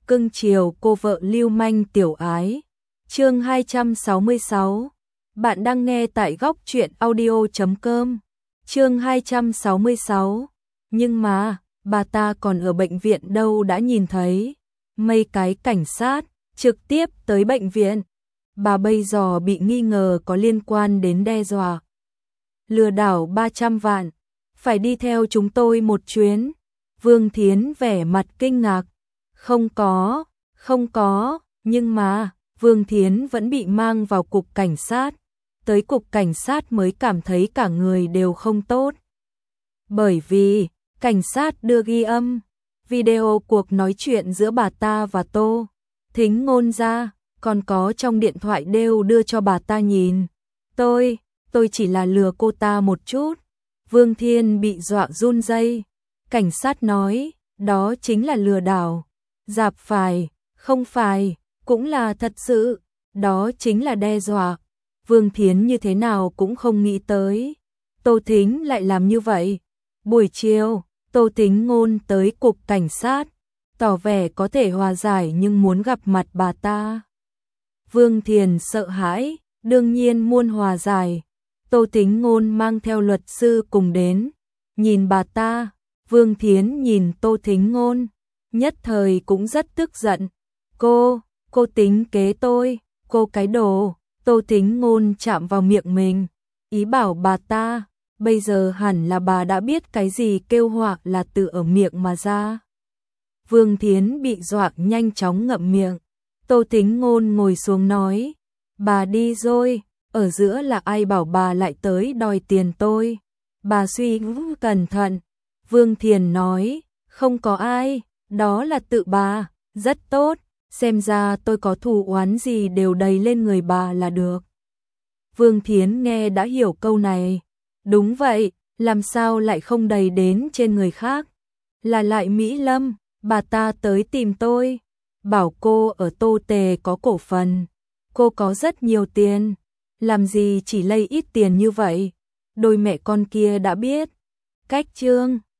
cưng chiều cô vợ lưu manh tiểu ái. Chương 266. Bạn đang nghe tại góc truyện audio.com. Chương 266. Nhưng mà, bà ta còn ở bệnh viện đâu đã nhìn thấy. Mấy cái cảnh sát trực tiếp tới bệnh viện. Bà bây giờ bị nghi ngờ có liên quan đến đe dọa lừa đảo 300 vạn. Phải đi theo chúng tôi một chuyến. Vương Thiến vẻ mặt kinh ngạc. Không có, nhưng mà, Vương Thiến vẫn bị mang vào cục cảnh sát. Tới cục cảnh sát mới cảm thấy cả người đều không tốt. Bởi vì, cảnh sát đưa ghi âm, video cuộc nói chuyện giữa bà ta và Tô Thính Ngôn ra, còn có trong điện thoại đều đưa cho bà ta nhìn. Tôi chỉ là lừa cô ta một chút. Vương Thiên bị dọa run rẩy. Cảnh sát nói, đó chính là lừa đảo. Dạp phải, không phải, cũng là thật sự, đó chính là đe dọa. Vương Thiến như thế nào cũng không nghĩ tới. Tô Thính lại làm như vậy. Buổi chiều, Tô Thính Ngôn tới cục cảnh sát, tỏ vẻ có thể hòa giải nhưng muốn gặp mặt bà ta. Vương Thiền sợ hãi, đương nhiên muốn hòa giải. Tô Thính Ngôn mang theo luật sư cùng đến. Nhìn bà ta, Vương Thiến nhìn Tô Thính Ngôn, nhất thời cũng rất tức giận. Cô tính kế tôi, cô cái đồ. Tô Thính Ngôn chạm vào miệng mình, ý bảo bà ta, bây giờ hẳn là bà đã biết cái gì kêu họa là từ ở miệng mà ra. Vương Thiến bị dọa nhanh chóng ngậm miệng. Tô Thính Ngôn ngồi xuống nói, bà đi rồi, ở giữa là ai bảo bà lại tới đòi tiền tôi. Bà suy nghĩ cẩn thận. Vương Thiền nói, không có ai, đó là tự bà, rất tốt, xem ra tôi có thù oán gì đều đầy lên người bà là được. Vương Thiến nghe đã hiểu câu này. Đúng vậy, làm sao lại không đầy đến trên người khác. Là lại Mỹ Lâm, bà ta tới tìm tôi, bảo cô ở Tô Tề có cổ phần. Cô có rất nhiều tiền, làm gì chỉ lây ít tiền như vậy. Đôi mẹ con kia đã biết. Cách chương